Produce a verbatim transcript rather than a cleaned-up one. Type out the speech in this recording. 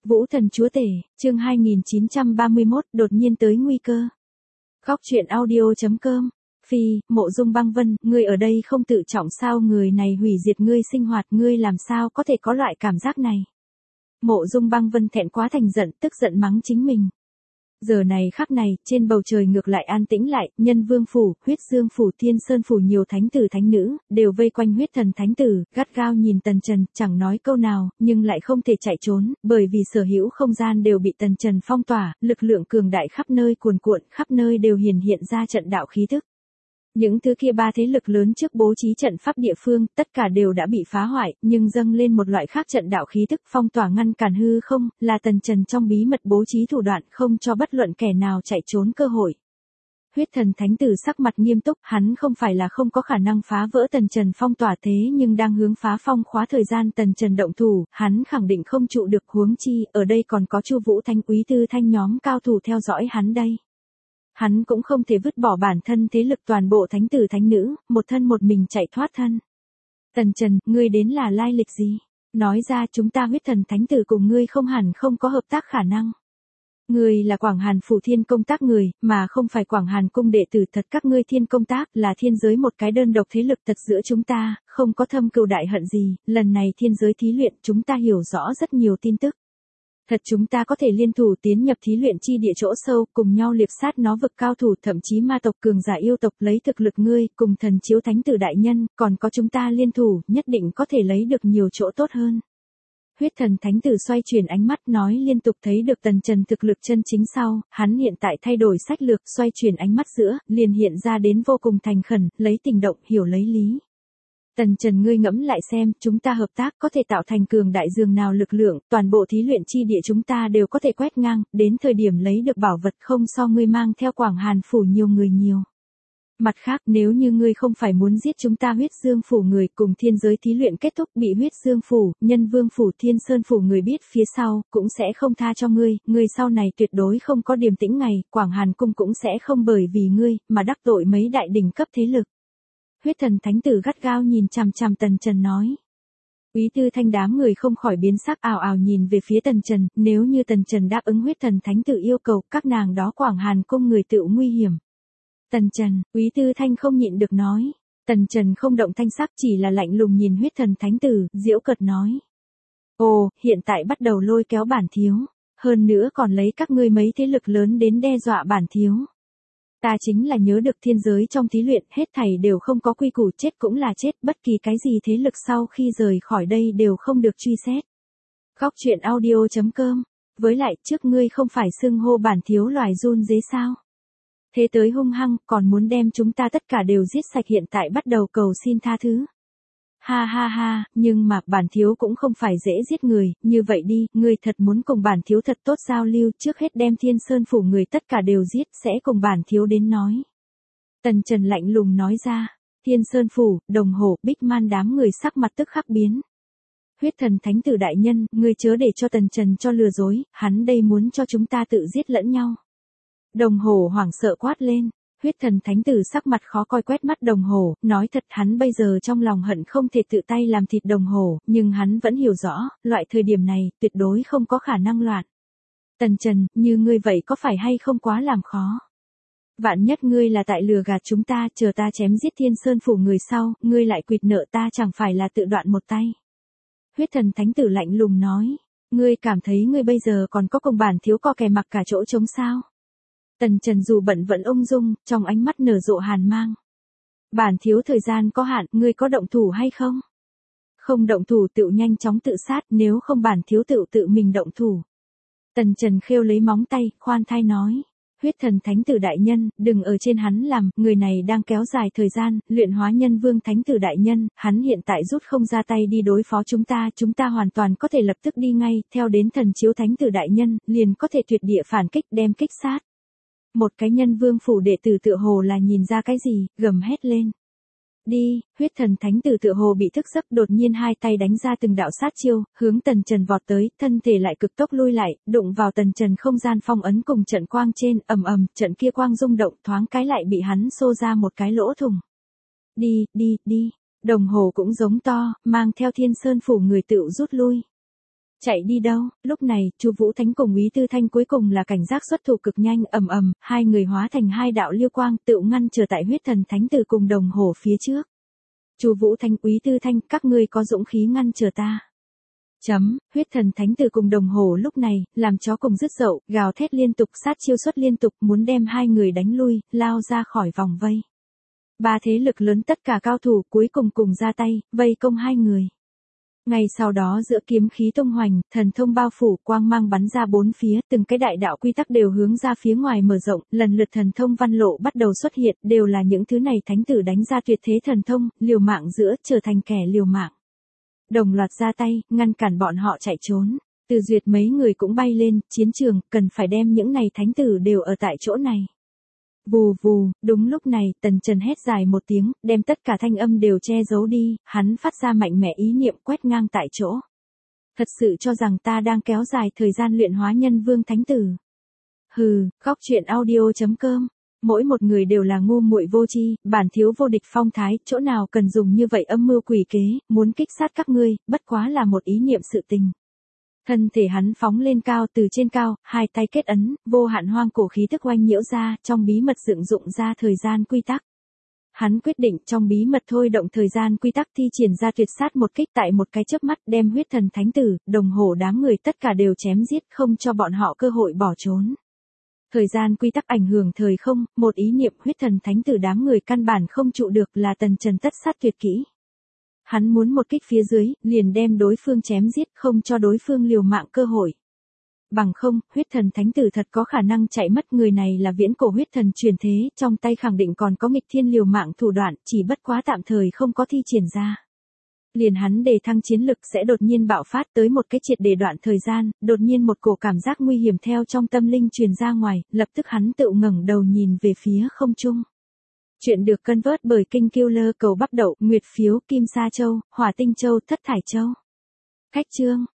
Vũ thần chúa tể, chương hai nghìn chín trăm ba mươi mốt, đột nhiên tới nguy cơ. Góc truyện audio chấm com. Phi, Mộ Dung Băng Vân, ngươi ở đây không tự trọng sao, người này hủy diệt ngươi sinh hoạt, ngươi làm sao có thể có loại cảm giác này. Mộ Dung Băng Vân thẹn quá thành giận, tức giận mắng chính mình. Giờ này khắc này, trên bầu trời ngược lại an tĩnh lại, Nhân Vương phủ, Huyết Dương phủ, Thiên Sơn phủ nhiều thánh tử thánh nữ, đều vây quanh huyết thần thánh tử, gắt gao nhìn Tần Trần, chẳng nói câu nào, nhưng lại không thể chạy trốn, bởi vì sở hữu không gian đều bị Tần Trần phong tỏa, lực lượng cường đại khắp nơi cuồn cuộn, khắp nơi đều hiển hiện ra trận đạo khí thức. Những thứ kia ba thế lực lớn trước bố trí trận pháp địa phương, tất cả đều đã bị phá hoại, nhưng dâng lên một loại khác trận đạo khí thức phong tỏa ngăn cản hư không, là Tần Trần trong bí mật bố trí thủ đoạn không cho bất luận kẻ nào chạy trốn cơ hội. Huyết thần thánh tử sắc mặt nghiêm túc, hắn không phải là không có khả năng phá vỡ Tần Trần phong tỏa thế nhưng đang hướng phá phong khóa thời gian Tần Trần động thủ, hắn khẳng định không trụ được, huống chi, ở đây còn có Chu Vũ Thanh Úy Tư Thanh nhóm cao thủ theo dõi hắn đây. Hắn cũng không thể vứt bỏ bản thân thế lực toàn bộ thánh tử thánh nữ, một thân một mình chạy thoát thân. Tần Trần, ngươi đến là lai lịch gì? Nói ra chúng ta huyết thần thánh tử cùng ngươi không hẳn không có hợp tác khả năng. Ngươi là Quảng Hàn phủ Thiên Công Tác người, mà không phải Quảng Hàn cung đệ tử thật, các ngươi Thiên Công Tác là thiên giới một cái đơn độc thế lực thật giữa chúng ta, không có thâm cừu đại hận gì, lần này thiên giới thí luyện chúng ta hiểu rõ rất nhiều tin tức. Thật chúng ta có thể liên thủ tiến nhập thí luyện chi địa chỗ sâu, cùng nhau liệp sát nó vực cao thủ, thậm chí ma tộc cường giả yêu tộc, lấy thực lực ngươi, cùng thần chiếu thánh tử đại nhân, còn có chúng ta liên thủ, nhất định có thể lấy được nhiều chỗ tốt hơn. Huyết thần thánh tử xoay chuyển ánh mắt nói liên tục thấy được Tần Trần thực lực chân chính sau, hắn hiện tại thay đổi sách lược, xoay chuyển ánh mắt giữa, liền hiện ra đến vô cùng thành khẩn, lấy tình động, hiểu lấy lý. Tần Trần ngươi ngẫm lại xem, chúng ta hợp tác có thể tạo thành cường đại dường nào lực lượng, toàn bộ thí luyện chi địa chúng ta đều có thể quét ngang, đến thời điểm lấy được bảo vật không so ngươi mang theo Quảng Hàn phủ nhiều người nhiều. Mặt khác, nếu như ngươi không phải muốn giết chúng ta huyết dương phủ người cùng thiên giới thí luyện kết thúc bị huyết dương phủ, Nhân Vương phủ, Thiên Sơn phủ người biết phía sau, cũng sẽ không tha cho ngươi, ngươi sau này tuyệt đối không có điềm tĩnh ngày, Quảng Hàn cung cũng sẽ không bởi vì ngươi, mà đắc tội mấy đại đỉnh cấp thế lực. Huyết thần thánh tử gắt gao nhìn chằm chằm Tần Trần nói. Úy Tư Thanh đám người không khỏi biến sắc, ào ào nhìn về phía Tần Trần, nếu như Tần Trần đáp ứng huyết thần thánh tử yêu cầu, các nàng đó Quảng Hàn cung người tự nguy hiểm. Tần Trần, Úy Tư Thanh không nhịn được nói. Tần Trần không động thanh sắc, chỉ là lạnh lùng nhìn huyết thần thánh tử, giễu cợt nói. Ồ, hiện tại bắt đầu lôi kéo bản thiếu, hơn nữa còn lấy các ngươi mấy thế lực lớn đến đe dọa bản thiếu. Ta chính là nhớ được thiên giới trong thí luyện, hết thảy đều không có quy củ, chết cũng là chết, bất kỳ cái gì thế lực sau khi rời khỏi đây đều không được truy xét. Góc truyện audio chấm com. Với lại, trước ngươi không phải xưng hô bản thiếu loài run dế sao? Thế tới hung hăng, còn muốn đem chúng ta tất cả đều giết sạch, hiện tại bắt đầu cầu xin tha thứ. Ha ha ha, nhưng mà, bản thiếu cũng không phải dễ giết người, như vậy đi, ngươi thật muốn cùng bản thiếu thật tốt giao lưu, trước hết đem Thiên Sơn phủ người tất cả đều giết, sẽ cùng bản thiếu đến nói. Tần Trần lạnh lùng nói ra, Thiên Sơn phủ, Đồng Hồ, Bích Man đám người sắc mặt tức khắc biến. Huyết thần thánh tử đại nhân, ngươi chớ để cho Tần Trần cho lừa dối, hắn đây muốn cho chúng ta tự giết lẫn nhau. Đồng Hồ hoảng sợ quát lên. Huyết thần thánh tử sắc mặt khó coi quét mắt Đồng Hồ, nói thật hắn bây giờ trong lòng hận không thể tự tay làm thịt Đồng Hồ, nhưng hắn vẫn hiểu rõ, loại thời điểm này, tuyệt đối không có khả năng loạn. Tần Trần, như ngươi vậy có phải hay không quá làm khó? Vạn nhất ngươi là tại lừa gạt chúng ta, chờ ta chém giết Thiên Sơn phủ người sau, ngươi lại quỵt nợ ta chẳng phải là tự đoạn một tay. Huyết thần thánh tử lạnh lùng nói, ngươi cảm thấy ngươi bây giờ còn có cùng bản thiếu co kè mặc cả chỗ trống sao? Tần Trần dù bận vẫn ung dung, trong ánh mắt nở rộ hàn mang. Bản thiếu thời gian có hạn, ngươi có động thủ hay không? Không động thủ tự nhanh chóng tự sát, nếu không bản thiếu tự tự mình động thủ. Tần Trần khêu lấy móng tay, khoan thai nói. Huyết thần thánh tử đại nhân, đừng ở trên hắn làm, người này đang kéo dài thời gian, luyện hóa Nhân Vương thánh tử đại nhân, hắn hiện tại rút không ra tay đi đối phó chúng ta, chúng ta hoàn toàn có thể lập tức đi ngay, theo đến thần chiếu thánh tử đại nhân, liền có thể tuyệt địa phản kích đem kích sát. Một cái Nhân Vương phủ đệ tử tựa hồ là nhìn ra cái gì, gầm hét lên. Đi, huyết thần thánh tử tựa hồ bị thức giấc, đột nhiên hai tay đánh ra từng đạo sát chiêu, hướng Tần Trần vọt tới, thân thể lại cực tốc lui lại, đụng vào Tần Trần không gian phong ấn cùng trận quang trên, ầm ầm, trận kia quang rung động, thoáng cái lại bị hắn xô ra một cái lỗ thủng. Đi, đi, đi, Đồng Hồ cũng giống to, mang theo Thiên Sơn phủ người tựu rút lui. Chạy đi đâu? Lúc này, Chu Vũ Thánh cùng Úy Tư Thanh cuối cùng là cảnh giác xuất thủ cực nhanh, ầm ầm, hai người hóa thành hai đạo liêu quang, tựu ngăn trở tại huyết thần thánh tử cùng đồng hồ phía trước. Chu Vũ Thánh, Úy Tư Thanh, các ngươi có dũng khí ngăn trở ta. Chấm, huyết thần thánh tử cùng đồng hồ lúc này, làm chó cùng dứt dậu, gào thét liên tục, sát chiêu xuất liên tục, muốn đem hai người đánh lui, lao ra khỏi vòng vây. Ba thế lực lớn tất cả cao thủ cuối cùng cùng ra tay, vây công hai người. Ngay sau đó giữa kiếm khí tung hoành, thần thông bao phủ, quang mang bắn ra bốn phía, từng cái đại đạo quy tắc đều hướng ra phía ngoài mở rộng, lần lượt thần thông văn lộ bắt đầu xuất hiện, đều là những thứ này thánh tử đánh ra tuyệt thế thần thông, liều mạng giữa, trở thành kẻ liều mạng. Đồng loạt ra tay, ngăn cản bọn họ chạy trốn. Từ Duyệt mấy người cũng bay lên, chiến trường, cần phải đem những này thánh tử đều ở tại chỗ này. Vù vù, đúng lúc này, Tần Trần hét dài một tiếng, đem tất cả thanh âm đều che giấu đi, hắn phát ra mạnh mẽ ý niệm quét ngang tại chỗ. Thật sự cho rằng ta đang kéo dài thời gian luyện hóa nhân vương thánh tử. Hừ, góc truyện audio chấm com. Mỗi một người đều là ngu muội vô tri, bản thiếu vô địch phong thái, chỗ nào cần dùng như vậy âm mưu quỷ kế, muốn kích sát các ngươi, bất quá là một ý niệm sự tình. Thân thể hắn phóng lên cao, từ trên cao, hai tay kết ấn, vô hạn hoang cổ khí tức oanh nhiễu ra, trong bí mật dựng dụng ra thời gian quy tắc. Hắn quyết định trong bí mật thôi động thời gian quy tắc thi triển ra tuyệt sát một kích tại một cái chớp mắt, đem huyết thần thánh tử, đồng hồ đám người tất cả đều chém giết, không cho bọn họ cơ hội bỏ trốn. Thời gian quy tắc ảnh hưởng thời không, một ý niệm huyết thần thánh tử đám người căn bản không trụ được, là Tần Trần tất sát tuyệt kỹ. Hắn muốn một kích phía dưới, liền đem đối phương chém giết, không cho đối phương liều mạng cơ hội. Bằng không, huyết thần thánh tử thật có khả năng chạy mất, người này là viễn cổ huyết thần truyền thế, trong tay khẳng định còn có nghịch thiên liều mạng thủ đoạn, chỉ bất quá tạm thời không có thi triển ra. Liền hắn đề thăng chiến lực sẽ đột nhiên bạo phát tới một cái triệt để đoạn thời gian, đột nhiên một cổ cảm giác nguy hiểm theo trong tâm linh truyền ra ngoài, lập tức hắn tự ngẩng đầu nhìn về phía không trung. Chuyện được cân vớt bởi Kinh Killer cầu bắp đậu, Nguyệt phiếu, Kim Sa Châu, Hỏa Tinh Châu, Thất Thải Châu. Cách chương